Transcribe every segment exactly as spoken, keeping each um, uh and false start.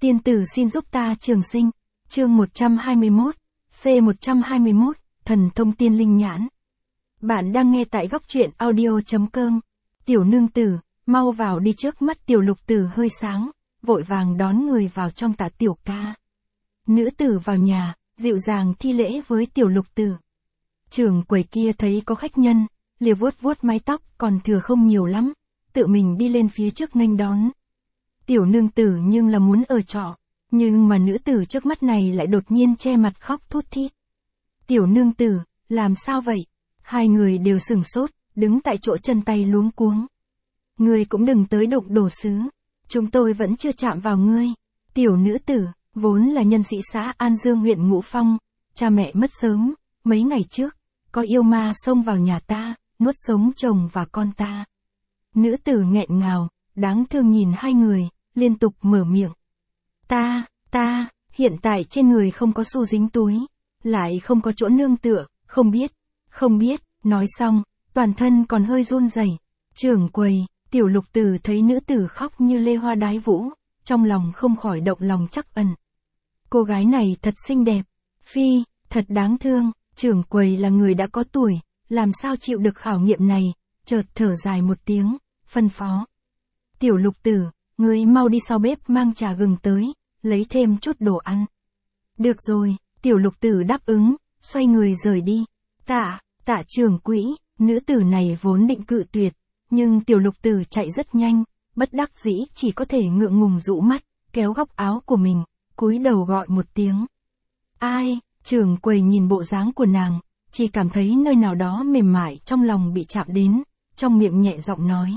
Tiên tử xin giúp ta trường sinh. Chương một trăm hai mươi mốt, C một trăm hai mươi mốt, thần thông tiên linh nhãn. Bạn đang nghe tại góc truyện audio chấm com. Tiểu nương tử, mau vào đi. Trước mắt tiểu lục tử hơi sáng, vội vàng đón người vào trong. Tạ tiểu ca. Nữ tử vào nhà, dịu dàng thi lễ với tiểu lục tử. Trưởng quầy kia thấy có khách nhân, lìa vuốt vuốt mái tóc còn thừa không nhiều lắm, tự mình đi lên phía trước nghênh đón. Tiểu nương tử nhưng là muốn ở trọ, nhưng mà nữ tử trước mắt này lại đột nhiên che mặt khóc thút thít. Tiểu nương tử, làm sao vậy? Hai người đều sừng sốt, đứng tại chỗ chân tay luống cuống. Ngươi cũng đừng tới đụng đồ sứ, chúng tôi vẫn chưa chạm vào ngươi. Tiểu nữ tử, vốn là nhân sĩ xã An Dương huyện Ngũ Phong, cha mẹ mất sớm, mấy ngày trước, có yêu ma xông vào nhà ta, nuốt sống chồng và con ta. Nữ tử nghẹn ngào, đáng thương nhìn hai người, liên tục mở miệng. Ta, ta, hiện tại trên người không có xu dính túi, lại không có chỗ nương tựa, không biết, không biết, nói xong, toàn thân còn hơi run rẩy. Trưởng quầy, tiểu lục tử thấy nữ tử khóc như lê hoa đái vũ, trong lòng không khỏi động lòng trắc ẩn. Cô gái này thật xinh đẹp, phi, thật đáng thương. Trưởng quầy là người đã có tuổi, làm sao chịu được khảo nghiệm này, chợt thở dài một tiếng, phân phó. Tiểu lục tử, ngươi mau đi sau bếp mang trà gừng tới, lấy thêm chút đồ ăn. Được rồi, tiểu lục tử đáp ứng, xoay người rời đi. Tạ, tạ trưởng quỹ, nữ tử này vốn định cự tuyệt, nhưng tiểu lục tử chạy rất nhanh, bất đắc dĩ chỉ có thể ngượng ngùng rũ mắt, kéo góc áo của mình, cúi đầu gọi một tiếng. Ai? Trưởng quầy nhìn bộ dáng của nàng, chỉ cảm thấy nơi nào đó mềm mại trong lòng bị chạm đến, trong miệng nhẹ giọng nói.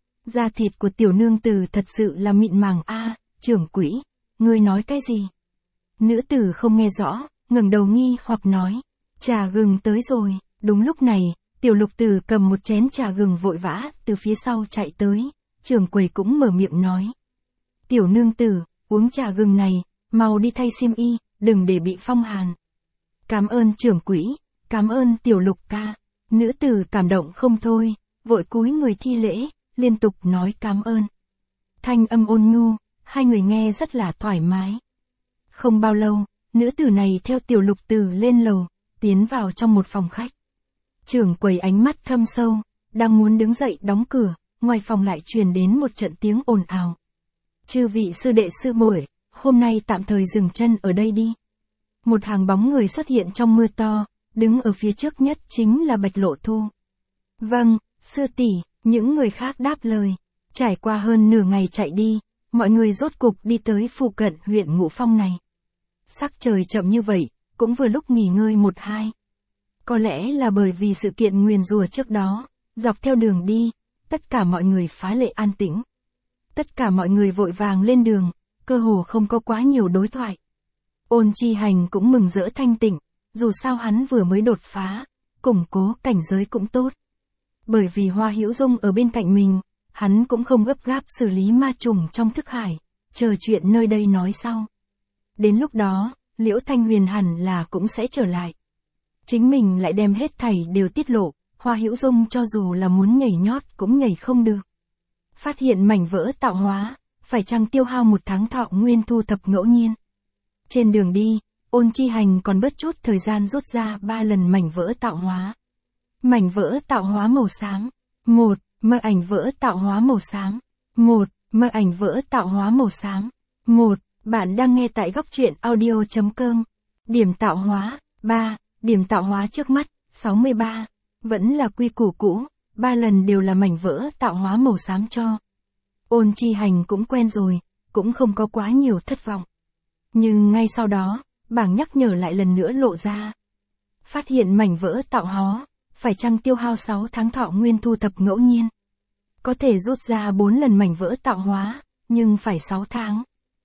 Da thịt của tiểu nương tử thật sự là mịn màng a. À, trưởng quỹ, ngươi nói cái gì? Nữ tử không nghe rõ, ngẩng đầu nghi hoặc nói. Trà gừng tới rồi. Đúng lúc này, tiểu lục tử cầm một chén trà gừng vội vã từ phía sau chạy tới, trưởng quầy cũng mở miệng nói. Tiểu nương tử, uống trà gừng này, mau đi thay xiêm y, đừng để bị phong hàn. Cảm ơn trưởng quỹ, cảm ơn tiểu lục ca. Nữ tử cảm động không thôi, vội cúi người thi lễ, liên tục nói cảm ơn. Thanh âm ôn nhu, hai người nghe rất là thoải mái. Không bao lâu, nữ tử này theo tiểu lục tử lên lầu, tiến vào trong một phòng khách. Trưởng quầy ánh mắt thâm sâu, đang muốn đứng dậy đóng cửa, ngoài phòng lại truyền đến một trận tiếng ồn ào. Chư vị sư đệ sư muội, hôm nay tạm thời dừng chân ở đây đi. Một hàng bóng người xuất hiện trong mưa to, đứng ở phía trước nhất chính là Bạch Lộ Thu. Vâng, sư tỷ, những người khác đáp lời. Trải qua hơn nửa ngày chạy đi, mọi người rốt cục đi tới phụ cận huyện Ngũ Phong này. Sắc trời chậm như vậy, cũng vừa lúc nghỉ ngơi một hai. Có lẽ là bởi vì sự kiện nguyền rủa trước đó, dọc theo đường đi, tất cả mọi người phá lệ an tĩnh. Tất cả mọi người vội vàng lên đường, cơ hồ không có quá nhiều đối thoại. Ôn Chi Hành cũng mừng rỡ thanh tịnh, dù sao hắn vừa mới đột phá, củng cố cảnh giới cũng tốt. Bởi vì Hoa Hữu Dung ở bên cạnh mình, hắn cũng không gấp gáp xử lý ma trùng trong thức hải, chờ chuyện nơi đây nói sau. Đến lúc đó, Liễu Thanh Huyền hẳn là cũng sẽ trở lại. Chính mình lại đem hết thảy đều tiết lộ, Hoa Hữu Dung cho dù là muốn nhảy nhót cũng nhảy không được. Phát hiện mảnh vỡ tạo hóa, phải chăng tiêu hao một tháng thọ nguyên thu thập ngẫu nhiên. Trên đường đi, Ôn Chi Hành còn bớt chút thời gian rút ra ba lần mảnh vỡ tạo hóa. Mảnh vỡ tạo hóa màu xám. Một, mơ ảnh vỡ tạo hóa màu xám. Một, mơ ảnh vỡ tạo hóa màu xám. Một, bạn đang nghe tại góc truyện audio chấm com. Điểm tạo hóa, ba, điểm tạo hóa trước mắt, sáu mươi ba. Vẫn là quy củ cũ, ba lần đều là mảnh vỡ tạo hóa màu xám cho. Ôn Chi Hành cũng quen rồi, cũng không có quá nhiều thất vọng. Nhưng ngay sau đó, bảng nhắc nhở lại lần nữa lộ ra. Phát hiện mảnh vỡ tạo hóa, phải chăng tiêu hao sáu tháng thọ nguyên thu thập ngẫu nhiên. Có thể rút ra bốn lần mảnh vỡ tạo hóa, nhưng phải sáu tháng.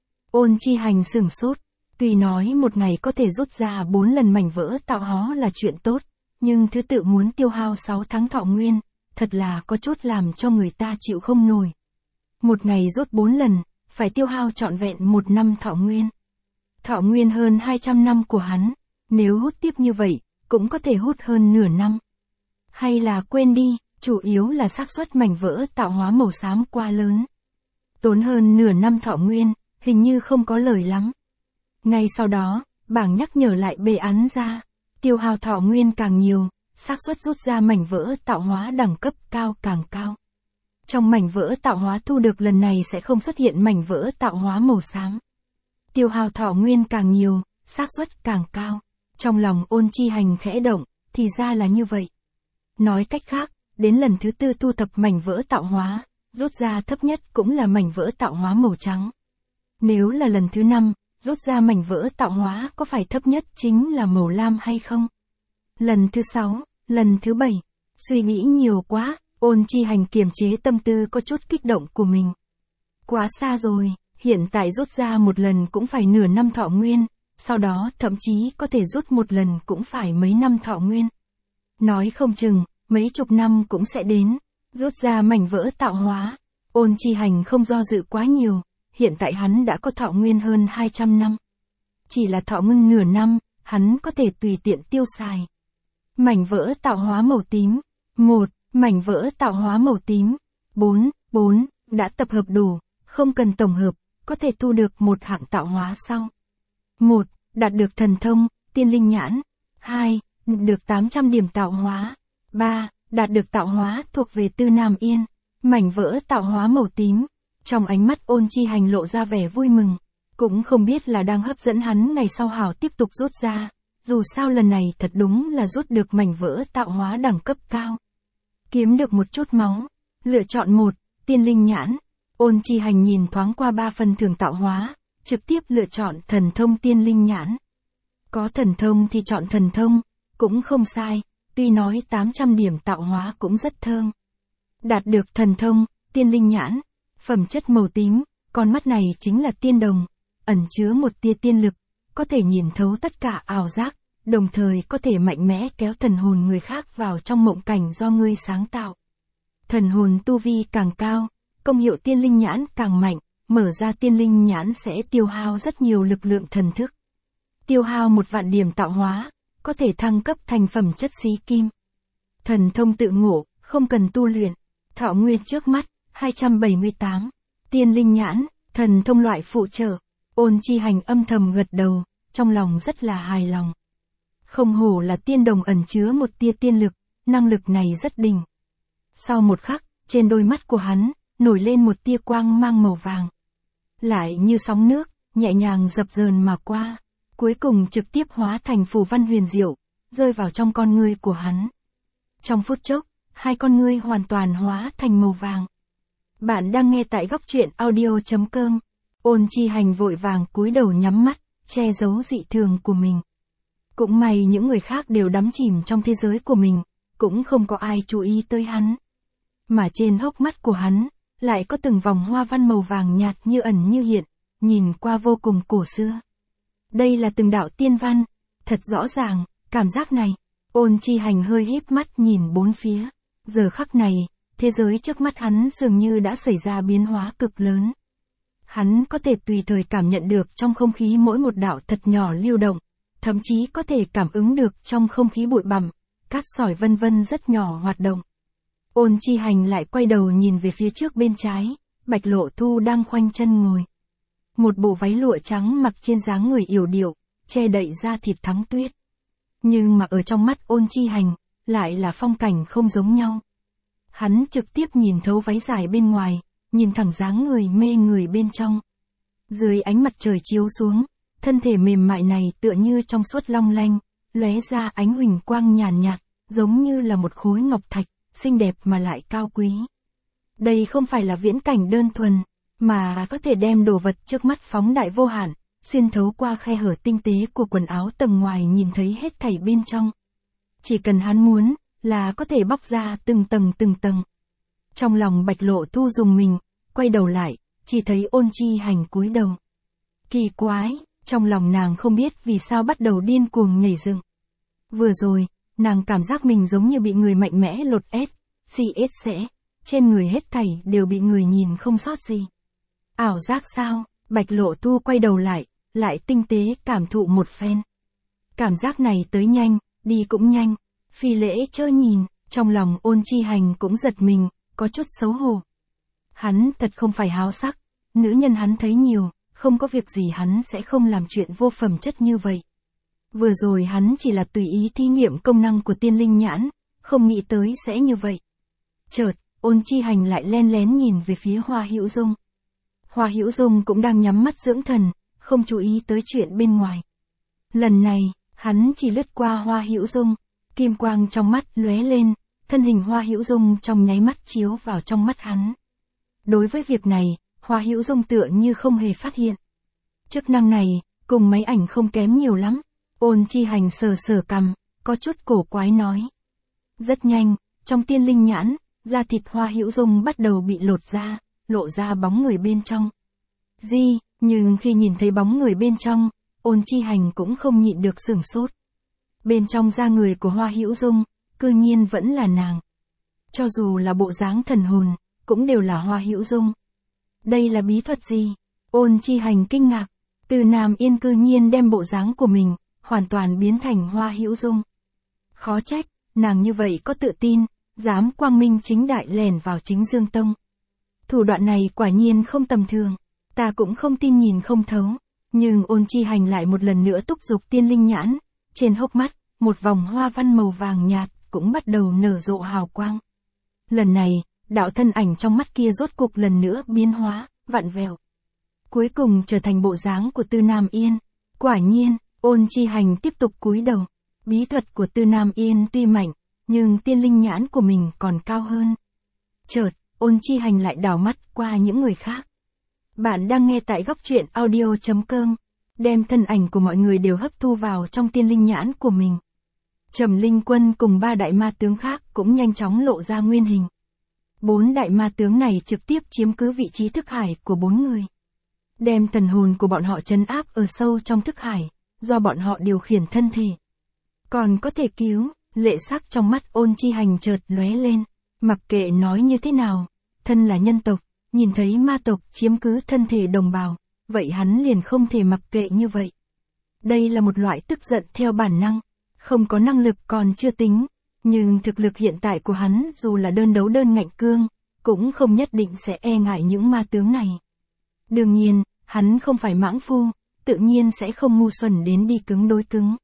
Ôn Chi Hành sửng sốt, tuy nói một ngày có thể rút ra bốn lần mảnh vỡ tạo hóa là chuyện tốt, nhưng thứ tự muốn tiêu hao sáu tháng thọ nguyên, thật là có chút làm cho người ta chịu không nổi. Một ngày rút bốn lần, phải tiêu hao trọn vẹn một năm thọ nguyên. Thọ nguyên hơn hai trăm năm của hắn, nếu hút tiếp như vậy, cũng có thể hút hơn nửa năm. Hay là quên đi, chủ yếu là xác suất mảnh vỡ tạo hóa màu xám quá lớn. Tốn hơn nửa năm thọ nguyên, hình như không có lời lắm. Ngay sau đó, bảng nhắc nhở lại bề án ra, tiêu hao thọ nguyên càng nhiều, xác suất rút ra mảnh vỡ tạo hóa đẳng cấp cao càng cao. Trong mảnh vỡ tạo hóa thu được lần này sẽ không xuất hiện mảnh vỡ tạo hóa màu xám. Tiêu hao thọ nguyên càng nhiều, xác suất càng cao. Trong lòng Ôn Chi Hành khẽ động, thì ra là như vậy. Nói cách khác, đến lần thứ tư thu thập mảnh vỡ tạo hóa, rút ra thấp nhất cũng là mảnh vỡ tạo hóa màu trắng. Nếu là lần thứ năm, rút ra mảnh vỡ tạo hóa có phải thấp nhất chính là màu lam hay không? Lần thứ sáu, lần thứ bảy, suy nghĩ nhiều quá, Ôn Chi Hành kiềm chế tâm tư có chút kích động của mình. Quá xa rồi, hiện tại rút ra một lần cũng phải nửa năm thọ nguyên, sau đó thậm chí có thể rút một lần cũng phải mấy năm thọ nguyên. Nói không chừng, mấy chục năm cũng sẽ đến, rút ra mảnh vỡ tạo hóa. Ôn Chi Hành không do dự quá nhiều, hiện tại hắn đã có thọ nguyên hơn hai trăm năm. Chỉ là thọ nguyên nửa năm, hắn có thể tùy tiện tiêu xài. Mảnh vỡ tạo hóa màu tím. một. Mảnh vỡ tạo hóa màu tím. bốn. bốn. Đã tập hợp đủ, không cần tổng hợp, có thể thu được một hạng tạo hóa sau. một. Đạt được thần thông, tiên linh nhãn. hai. Được tám trăm điểm tạo hóa. ba. Đạt được tạo hóa thuộc về Tư Nam Yên. Mảnh vỡ tạo hóa màu tím. Trong ánh mắt Ôn Chi Hành lộ ra vẻ vui mừng. Cũng không biết là đang hấp dẫn hắn ngày sau hảo tiếp tục rút ra. Dù sao lần này thật đúng là rút được mảnh vỡ tạo hóa đẳng cấp cao. Kiếm được một chút máu. Lựa chọn một, tiên linh nhãn. Ôn Chi Hành nhìn thoáng qua ba phần thưởng tạo hóa, trực tiếp lựa chọn thần thông tiên linh nhãn. Có thần thông thì chọn thần thông, cũng không sai, tuy nói tám trăm điểm tạo hóa cũng rất thơm. Đạt được thần thông, tiên linh nhãn, phẩm chất màu tím, con mắt này chính là tiên đồng, ẩn chứa một tia tiên lực, có thể nhìn thấu tất cả ảo giác, đồng thời có thể mạnh mẽ kéo thần hồn người khác vào trong mộng cảnh do ngươi sáng tạo. Thần hồn tu vi càng cao, công hiệu tiên linh nhãn càng mạnh, mở ra tiên linh nhãn sẽ tiêu hao rất nhiều lực lượng thần thức. Tiêu hao một vạn điểm tạo hóa, có thể thăng cấp thành phẩm chất xí kim. Thần thông tự ngộ, không cần tu luyện. Thọ nguyên trước mắt, hai trăm bảy mươi tám. Tiên linh nhãn, thần thông loại phụ trợ. Ôn Chi Hành âm thầm gật đầu, trong lòng rất là hài lòng. Không hổ là tiên đồng ẩn chứa một tia tiên lực, năng lực này rất đỉnh. Sau một khắc, trên đôi mắt của hắn, nổi lên một tia quang mang màu vàng. Lại như sóng nước, nhẹ nhàng dập dờn mà qua, cuối cùng trực tiếp hóa thành phù văn huyền diệu, rơi vào trong con ngươi của hắn. Trong phút chốc, hai con ngươi hoàn toàn hóa thành màu vàng. Bạn đang nghe tại góc truyện audio chấm com. Ôn Chi Hành vội vàng cúi đầu nhắm mắt, che giấu dị thường của mình. Cũng may những người khác đều đắm chìm trong thế giới của mình, cũng không có ai chú ý tới hắn. Mà trên hốc mắt của hắn, lại có từng vòng hoa văn màu vàng nhạt như ẩn như hiện, nhìn qua vô cùng cổ xưa. Đây là từng đạo tiên văn, thật rõ ràng, cảm giác này. Ôn Chi Hành hơi híp mắt nhìn bốn phía. Giờ khắc này, thế giới trước mắt hắn dường như đã xảy ra biến hóa cực lớn. Hắn có thể tùy thời cảm nhận được trong không khí mỗi một đạo thật nhỏ lưu động, thậm chí có thể cảm ứng được trong không khí bụi bặm, cát sỏi vân vân rất nhỏ hoạt động. Ôn Chi Hành lại quay đầu nhìn về phía trước bên trái, Bạch Lộ Thu đang khoanh chân ngồi. Một bộ váy lụa trắng mặc trên dáng người yểu điệu, che đậy da thịt thắng tuyết. Nhưng mà ở trong mắt Ôn Chi Hành, lại là phong cảnh không giống nhau. Hắn trực tiếp nhìn thấu váy dài bên ngoài, nhìn thẳng dáng người mê người bên trong. Dưới ánh mặt trời chiếu xuống, thân thể mềm mại này tựa như trong suốt long lanh, lóe ra ánh huỳnh quang nhàn nhạt, giống như là một khối ngọc thạch, xinh đẹp mà lại cao quý. Đây không phải là viễn cảnh đơn thuần, mà có thể đem đồ vật trước mắt phóng đại vô hạn, xuyên thấu qua khe hở tinh tế của quần áo tầng ngoài nhìn thấy hết thảy bên trong. Chỉ cần hắn muốn, là có thể bóc ra từng tầng từng tầng. Trong lòng Bạch Lộ Thu dùng mình, quay đầu lại, chỉ thấy Ôn Chi Hành cúi đầu. Kỳ quái, trong lòng nàng không biết vì sao bắt đầu điên cuồng nhảy dựng. Vừa rồi, nàng cảm giác mình giống như bị người mạnh mẽ lột ép, xì ết xẻ, trên người hết thảy đều bị người nhìn không sót gì. Ảo giác sao? Bạch Lộ Thu quay đầu lại, lại tinh tế cảm thụ một phen. Cảm giác này tới nhanh, đi cũng nhanh, phi lễ chớ nhìn, trong lòng Ôn Chi Hành cũng giật mình, có chút xấu hổ. Hắn thật không phải háo sắc, nữ nhân hắn thấy nhiều, không có việc gì hắn sẽ không làm chuyện vô phẩm chất như vậy. Vừa rồi hắn chỉ là tùy ý thí nghiệm công năng của tiên linh nhãn, không nghĩ tới sẽ như vậy. Chợt, Ôn Chi Hành lại len lén nhìn về phía Hoa Hữu Dung. Hoa Hữu Dung cũng đang nhắm mắt dưỡng thần, không chú ý tới chuyện bên ngoài. Lần này, hắn chỉ lướt qua Hoa Hữu Dung, kim quang trong mắt lóe lên, thân hình Hoa Hữu Dung trong nháy mắt chiếu vào trong mắt hắn. Đối với việc này, Hoa Hữu Dung tựa như không hề phát hiện. Chức năng này, cùng máy ảnh không kém nhiều lắm. Ôn Chi Hành sờ sờ cằm, có chút cổ quái nói. Rất nhanh, trong tiên linh nhãn, da thịt Hoa Hữu Dung bắt đầu bị lột ra, lộ ra bóng người bên trong. Di, nhưng khi nhìn thấy bóng người bên trong, Ôn Chi Hành cũng không nhịn được sửng sốt. Bên trong da người của Hoa Hữu Dung, cư nhiên vẫn là nàng. Cho dù là bộ dáng thần hồn, cũng đều là Hoa Hữu Dung. Đây là bí thuật gì? Ôn Chi Hành kinh ngạc. Từ Nam Yên cư nhiên đem bộ dáng của mình, hoàn toàn biến thành Hoa Hữu Dung. Khó trách, nàng như vậy có tự tin, dám quang minh chính đại lẻn vào Chính Dương Tông. Thủ đoạn này quả nhiên không tầm thường, ta cũng không tin nhìn không thấu. Nhưng Ôn Chi Hành lại một lần nữa túc dục tiên linh nhãn, trên hốc mắt, một vòng hoa văn màu vàng nhạt, cũng bắt đầu nở rộ hào quang. Lần này, đạo thân ảnh trong mắt kia rốt cục lần nữa biến hóa, vặn vẹo. Cuối cùng trở thành bộ dáng của Tư Nam Yên. Quả nhiên, Ôn Chi Hành tiếp tục cúi đầu. Bí thuật của Tư Nam Yên tuy mạnh, nhưng tiên linh nhãn của mình còn cao hơn. Chợt, Ôn Chi Hành lại đảo mắt qua những người khác. Bạn đang nghe tại góc truyện audio chấm com, đem thân ảnh của mọi người đều hấp thu vào trong tiên linh nhãn của mình. Trầm Linh Quân cùng ba đại ma tướng khác cũng nhanh chóng lộ ra nguyên hình. Bốn đại ma tướng này trực tiếp chiếm cứ vị trí thức hải của bốn người. Đem thần hồn của bọn họ trấn áp ở sâu trong thức hải, do bọn họ điều khiển thân thể. Còn có thể cứu, lệ sắc trong mắt Ôn Chi Hành chợt lóe lên. Mặc kệ nói như thế nào, thân là nhân tộc, nhìn thấy ma tộc chiếm cứ thân thể đồng bào, vậy hắn liền không thể mặc kệ như vậy. Đây là một loại tức giận theo bản năng, không có năng lực còn chưa tính, nhưng thực lực hiện tại của hắn dù là đơn đấu đơn ngạnh cương, cũng không nhất định sẽ e ngại những ma tướng này. Đương nhiên, hắn không phải mãng phu, tự nhiên sẽ không ngu xuẩn đến đi cứng đối cứng.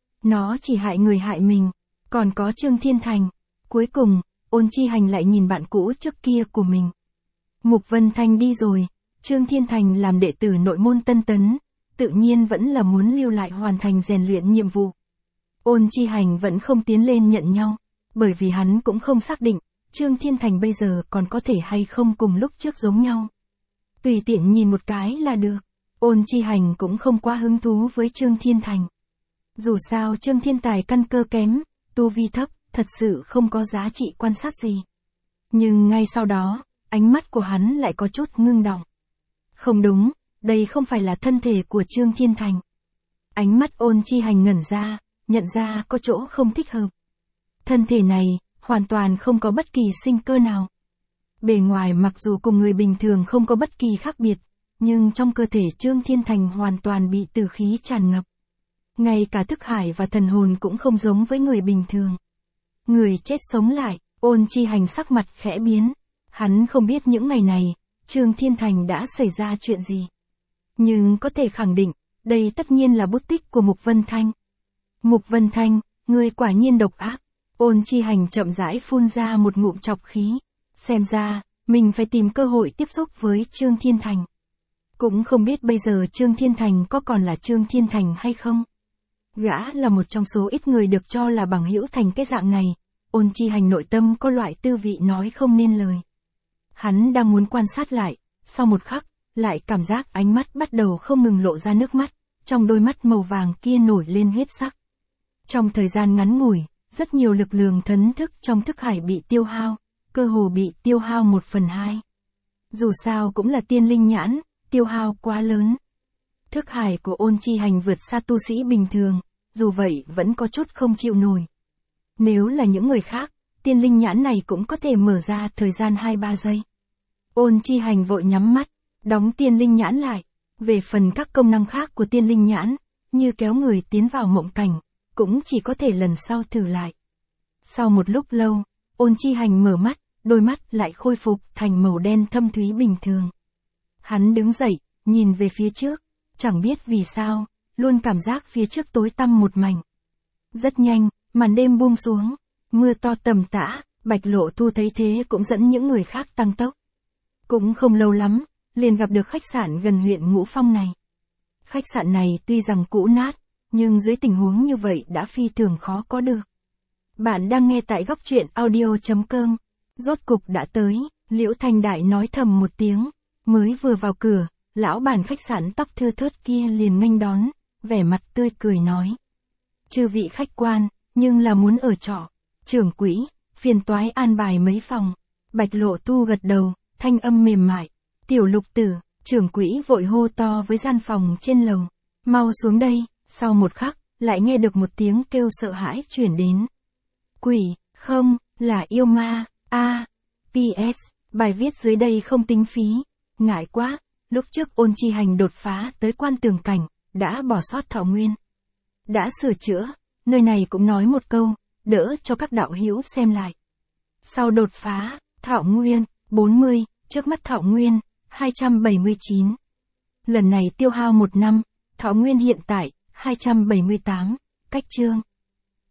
Nó chỉ hại người hại mình, còn có Trương Thiên Thành. Cuối cùng, Ôn Chi Hành lại nhìn bạn cũ trước kia của mình. Mục Vân Thanh đi rồi, Trương Thiên Thành làm đệ tử nội môn Tân Tấn, tự nhiên vẫn là muốn lưu lại hoàn thành rèn luyện nhiệm vụ. Ôn Chi Hành vẫn không tiến lên nhận nhau, bởi vì hắn cũng không xác định, Trương Thiên Thành bây giờ còn có thể hay không cùng lúc trước giống nhau. Tùy tiện nhìn một cái là được, Ôn Chi Hành cũng không quá hứng thú với Trương Thiên Thành. Dù sao Trương Thiên Tài căn cơ kém, tu vi thấp, thật sự không có giá trị quan sát gì. Nhưng ngay sau đó, ánh mắt của hắn lại có chút ngưng động. Không đúng, đây không phải là thân thể của Trương Thiên Thành. Ánh mắt Ôn Chi Hành ngẩn ra, nhận ra có chỗ không thích hợp. Thân thể này, hoàn toàn không có bất kỳ sinh cơ nào. Bề ngoài mặc dù cùng người bình thường không có bất kỳ khác biệt, nhưng trong cơ thể Trương Thiên Thành hoàn toàn bị tử khí tràn ngập. Ngay cả thức hải và thần hồn cũng không giống với người bình thường. Người chết sống lại, Ôn Chi Hành sắc mặt khẽ biến. Hắn không biết những ngày này, Trương Thiên Thành đã xảy ra chuyện gì. Nhưng có thể khẳng định, đây tất nhiên là bút tích của Mục Vân Thanh. Mục Vân Thanh, ngươi quả nhiên độc ác. Ôn Chi Hành chậm rãi phun ra một ngụm trọc khí. Xem ra, mình phải tìm cơ hội tiếp xúc với Trương Thiên Thành. Cũng không biết bây giờ Trương Thiên Thành có còn là Trương Thiên Thành hay không. Gã là một trong số ít người được cho là bằng hữu thành cái dạng này. Ôn Chi Hành nội tâm có loại tư vị nói không nên lời. Hắn đang muốn quan sát lại, sau một khắc, lại cảm giác ánh mắt bắt đầu không ngừng lộ ra nước mắt, trong đôi mắt màu vàng kia nổi lên huyết sắc. Trong thời gian ngắn ngủi, rất nhiều lực lượng thần thức trong thức hải bị tiêu hao, cơ hồ bị tiêu hao một phần hai. Dù sao cũng là tiên linh nhãn, tiêu hao quá lớn. Thức hải của Ôn Chi Hành vượt xa tu sĩ bình thường, dù vậy vẫn có chút không chịu nổi. Nếu là những người khác, tiên linh nhãn này cũng có thể mở ra thời gian hai ba giây. Ôn Chi Hành vội nhắm mắt, đóng tiên linh nhãn lại. Về phần các công năng khác của tiên linh nhãn, như kéo người tiến vào mộng cảnh, cũng chỉ có thể lần sau thử lại. Sau một lúc lâu, Ôn Chi Hành mở mắt, đôi mắt lại khôi phục thành màu đen thâm thúy bình thường. Hắn đứng dậy, nhìn về phía trước, chẳng biết vì sao, luôn cảm giác phía trước tối tăm một mảnh. Rất nhanh, màn đêm buông xuống, mưa to tầm tã, Bạch Lộ Thu thấy thế cũng dẫn những người khác tăng tốc. Cũng không lâu lắm, liền gặp được khách sạn gần huyện Ngũ Phong này. Khách sạn này tuy rằng cũ nát, nhưng dưới tình huống như vậy đã phi thường khó có được. Bạn đang nghe tại góc truyện audio.com. Rốt cục đã tới, Liễu Thanh Đại nói thầm một tiếng, mới vừa vào cửa, lão bản khách sạn tóc thưa thớt kia liền nghênh đón, vẻ mặt tươi cười nói. Chư vị khách quan, nhưng là muốn ở trọ, trưởng quỹ, phiền toái an bài mấy phòng. Bạch Lộ Tu gật đầu, thanh âm mềm mại. Tiểu Lục Tử, trưởng quỹ vội hô to với gian phòng trên lầu. Mau xuống đây, sau một khắc, lại nghe được một tiếng kêu sợ hãi chuyển đến. Quỷ, không, là yêu ma, a. pê ét, bài viết dưới đây không tính phí. Ngại quá, lúc trước Ôn Chi Hành đột phá tới quan tường cảnh, đã bỏ sót Thảo Nguyên. Đã sửa chữa, nơi này cũng nói một câu, đỡ cho các đạo hữu xem lại. Sau đột phá, Thảo Nguyên, bốn mươi, trước mắt Thảo Nguyên, hai trăm bảy mươi chín. Lần này tiêu hao một năm, Thảo Nguyên hiện tại, hai trăm bảy mươi tám, cách chương.